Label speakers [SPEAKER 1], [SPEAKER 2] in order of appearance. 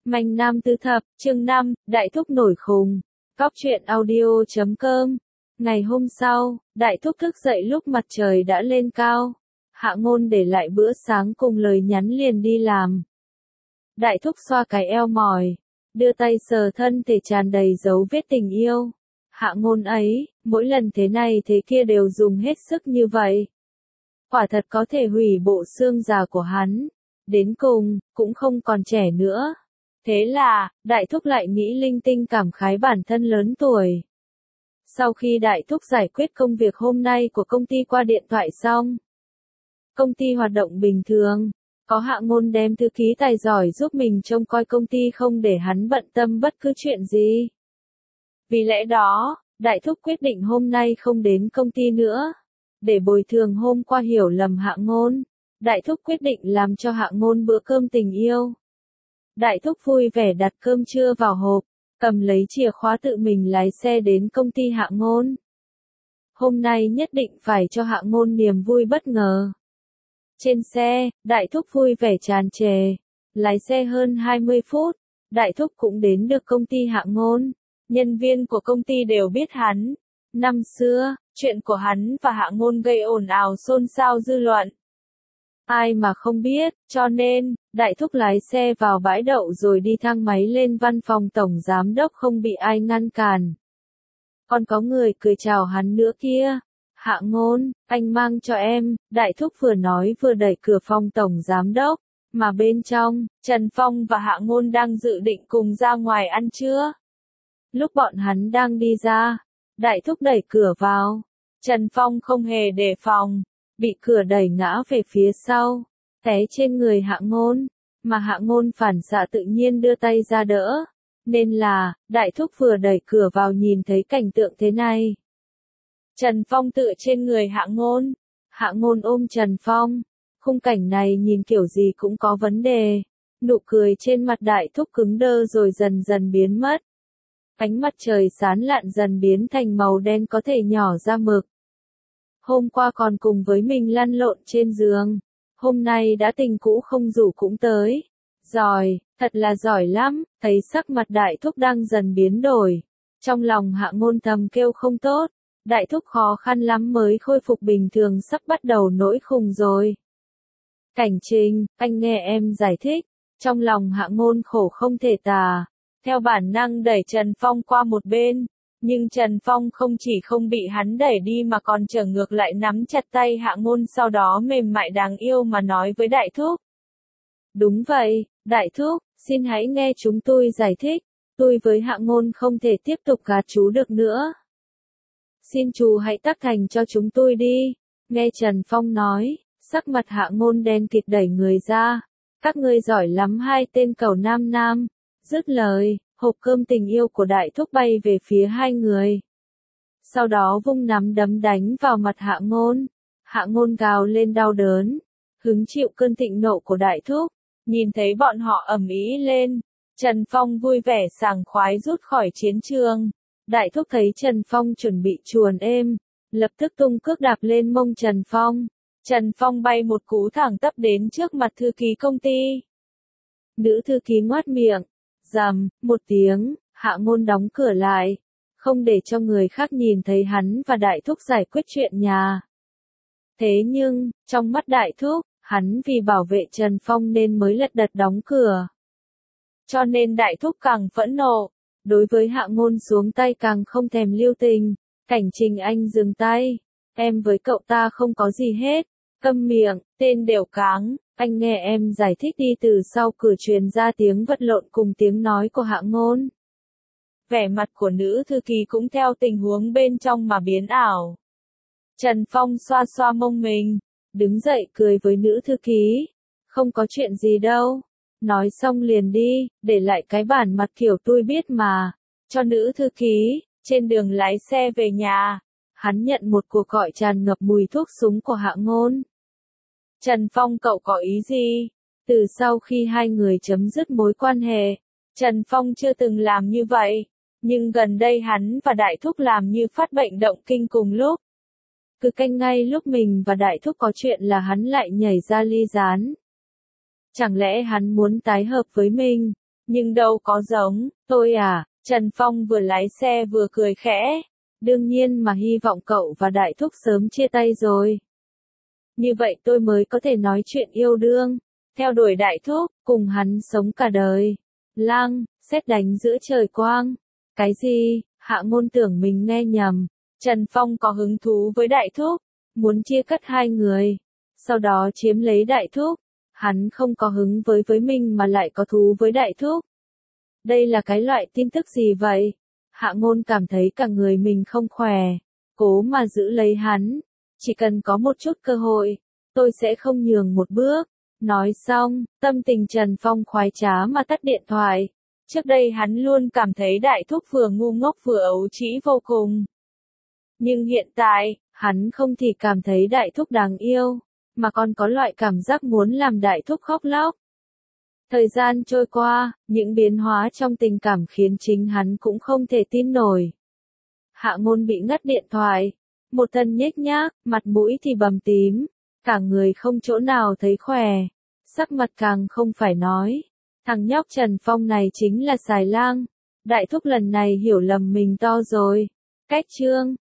[SPEAKER 1] Manh Nam Tư Thập, chương 5, Đại Thúc nổi khùng. Cóc truyện audio.com. Ngày hôm sau, Đại Thúc thức dậy lúc mặt trời đã lên cao. Hạ Ngôn để lại bữa sáng cùng lời nhắn liền đi làm. Đại Thúc xoa cái eo mỏi, đưa tay sờ thân thể tràn đầy dấu vết tình yêu. Hạ Ngôn ấy, mỗi lần thế này thế kia đều dùng hết sức như vậy. Quả thật có thể hủy bộ xương già của hắn. Đến cùng, cũng không còn trẻ nữa. Thế là, Đại Thúc lại nghĩ linh tinh cảm khái bản thân lớn tuổi. Sau khi Đại Thúc giải quyết công việc hôm nay của công ty qua điện thoại xong, công ty hoạt động bình thường, có Hạ Ngôn đem thư ký tài giỏi giúp mình trông coi công ty không để hắn bận tâm bất cứ chuyện gì. Vì lẽ đó, Đại Thúc quyết định hôm nay không đến công ty nữa. Để bồi thường hôm qua hiểu lầm Hạ Ngôn, Đại Thúc quyết định làm cho Hạ Ngôn bữa cơm tình yêu. Đại Thúc vui vẻ đặt cơm trưa vào hộp, cầm lấy chìa khóa tự mình lái xe đến công ty Hạ Ngôn. Hôm nay nhất định phải cho Hạ Ngôn niềm vui bất ngờ. Trên xe, Đại Thúc vui vẻ tràn trề, lái xe hơn 20 phút, Đại Thúc cũng đến được công ty Hạ Ngôn. Nhân viên của công ty đều biết hắn. Năm xưa, chuyện của hắn và Hạ Ngôn gây ồn ào xôn xao dư luận. Ai mà không biết, cho nên, Đại Thúc lái xe vào bãi đậu rồi đi thang máy lên văn phòng tổng giám đốc không bị ai ngăn cản. Còn có người cười chào hắn nữa kia. Hạ Ngôn, anh mang cho em, Đại Thúc vừa nói vừa đẩy cửa phòng tổng giám đốc, mà bên trong, Trần Phong và Hạ Ngôn đang dự định cùng ra ngoài ăn trưa. Lúc bọn hắn đang đi ra, Đại Thúc đẩy cửa vào. Trần Phong không hề đề phòng, bị cửa đẩy ngã về phía sau, té trên người Hạ Ngôn, mà Hạ Ngôn phản xạ tự nhiên đưa tay ra đỡ, nên là, Đại Thúc vừa đẩy cửa vào nhìn thấy cảnh tượng thế này. Trần Phong tựa trên người Hạ Ngôn, Hạ Ngôn ôm Trần Phong, khung cảnh này nhìn kiểu gì cũng có vấn đề, nụ cười trên mặt Đại Thúc cứng đơ rồi dần dần biến mất. Ánh mặt trời sáng lạn dần biến thành màu đen có thể nhỏ ra mực. Hôm qua còn cùng với mình lăn lộn trên giường, hôm nay đã tình cũ không rủ cũng tới. Giỏi, thật là giỏi lắm, thấy sắc mặt Đại Thúc đang dần biến đổi. Trong lòng Hạ Ngôn thầm kêu không tốt, Đại Thúc khó khăn lắm mới khôi phục bình thường sắp bắt đầu nổi khùng rồi. Cảnh Trình, anh nghe em giải thích, trong lòng Hạ Ngôn khổ không thể tả. Theo bản năng đẩy Trần Phong qua một bên, nhưng Trần Phong không chỉ không bị hắn đẩy đi mà còn trở ngược lại nắm chặt tay Hạ Ngôn sau đó mềm mại đáng yêu mà nói với Đại Thúc. Đúng vậy, Đại Thúc, xin hãy nghe chúng tôi giải thích, tôi với Hạ Ngôn không thể tiếp tục gạt chú được nữa. Xin chú hãy tác thành cho chúng tôi đi, nghe Trần Phong nói, sắc mặt Hạ Ngôn đen kịt đẩy người ra, các ngươi giỏi lắm hai tên cẩu nam nam. Dứt lời, hộp cơm tình yêu của Đại Thúc bay về phía hai người. Sau đó vung nắm đấm đánh vào mặt Hạ Ngôn. Hạ Ngôn gào lên đau đớn, hứng chịu cơn thịnh nộ của Đại Thúc. Nhìn thấy bọn họ ầm ĩ lên, Trần Phong vui vẻ sảng khoái rút khỏi chiến trường. Đại Thúc thấy Trần Phong chuẩn bị chuồn êm, lập tức tung cước đạp lên mông Trần Phong. Trần Phong bay một cú thẳng tắp đến trước mặt thư ký công ty. Nữ thư ký ngoác miệng. Rầm, một tiếng, Hạ Ngôn đóng cửa lại, không để cho người khác nhìn thấy hắn và Đại Thúc giải quyết chuyện nhà. Thế nhưng, trong mắt Đại Thúc, hắn vì bảo vệ Trần Phong nên mới lật đật đóng cửa. Cho nên Đại Thúc càng phẫn nộ, đối với Hạ Ngôn xuống tay càng không thèm lưu tình. Cảnh Trình anh dừng tay, em với cậu ta không có gì hết, câm miệng, tên đều cáng. Anh nghe em giải thích đi. Từ sau cửa truyền ra tiếng vật lộn cùng tiếng nói của Hạ Ngôn. Vẻ mặt của nữ thư ký cũng theo tình huống bên trong mà biến ảo. Trần Phong xoa xoa mông mình, đứng dậy cười với nữ thư ký. Không có chuyện gì đâu. Nói xong liền đi, để lại cái bản mặt kiểu tôi biết mà. Cho nữ thư ký, trên đường lái xe về nhà. Hắn nhận một cuộc gọi tràn ngập mùi thuốc súng của Hạ Ngôn. Trần Phong cậu có ý gì? Từ sau khi hai người chấm dứt mối quan hệ, Trần Phong chưa từng làm như vậy, nhưng gần đây hắn và Đại Thúc làm như phát bệnh động kinh cùng lúc. Cứ canh ngay lúc mình và Đại Thúc có chuyện là hắn lại nhảy ra ly gián. Chẳng lẽ hắn muốn tái hợp với mình? Nhưng đâu có giống, tôi à, Trần Phong vừa lái xe vừa cười khẽ. Đương nhiên mà hy vọng cậu và Đại Thúc sớm chia tay rồi. Như vậy tôi mới có thể nói chuyện yêu đương, theo đuổi Đại Thúc, cùng hắn sống cả đời. Lang, sét đánh giữa trời quang. Cái gì? Hạ Ngôn tưởng mình nghe nhầm. Trần Phong có hứng thú với Đại Thúc, muốn chia cắt hai người, sau đó chiếm lấy Đại Thúc. Hắn không có hứng với mình mà lại có thú với Đại Thúc. Đây là cái loại tin tức gì vậy? Hạ Ngôn cảm thấy cả người mình không khỏe, cố mà giữ lấy hắn. Chỉ cần có một chút cơ hội, tôi sẽ không nhường một bước. Nói xong, tâm tình Trần Phong khoái trá mà tắt điện thoại. Trước đây hắn luôn cảm thấy Đại Thúc vừa ngu ngốc vừa ấu trĩ vô cùng. Nhưng hiện tại, hắn không chỉ cảm thấy Đại Thúc đáng yêu, mà còn có loại cảm giác muốn làm Đại Thúc khóc lóc. Thời gian trôi qua, những biến hóa trong tình cảm khiến chính hắn cũng không thể tin nổi. Hạ Ngôn bị ngắt điện thoại, một thân nhếch nhác, mặt mũi thì bầm tím, cả người không chỗ nào thấy khỏe, sắc mặt càng không phải nói. Thằng nhóc Trần Phong này chính là xài lang. Đại Thúc lần này hiểu lầm mình to rồi. Cách chương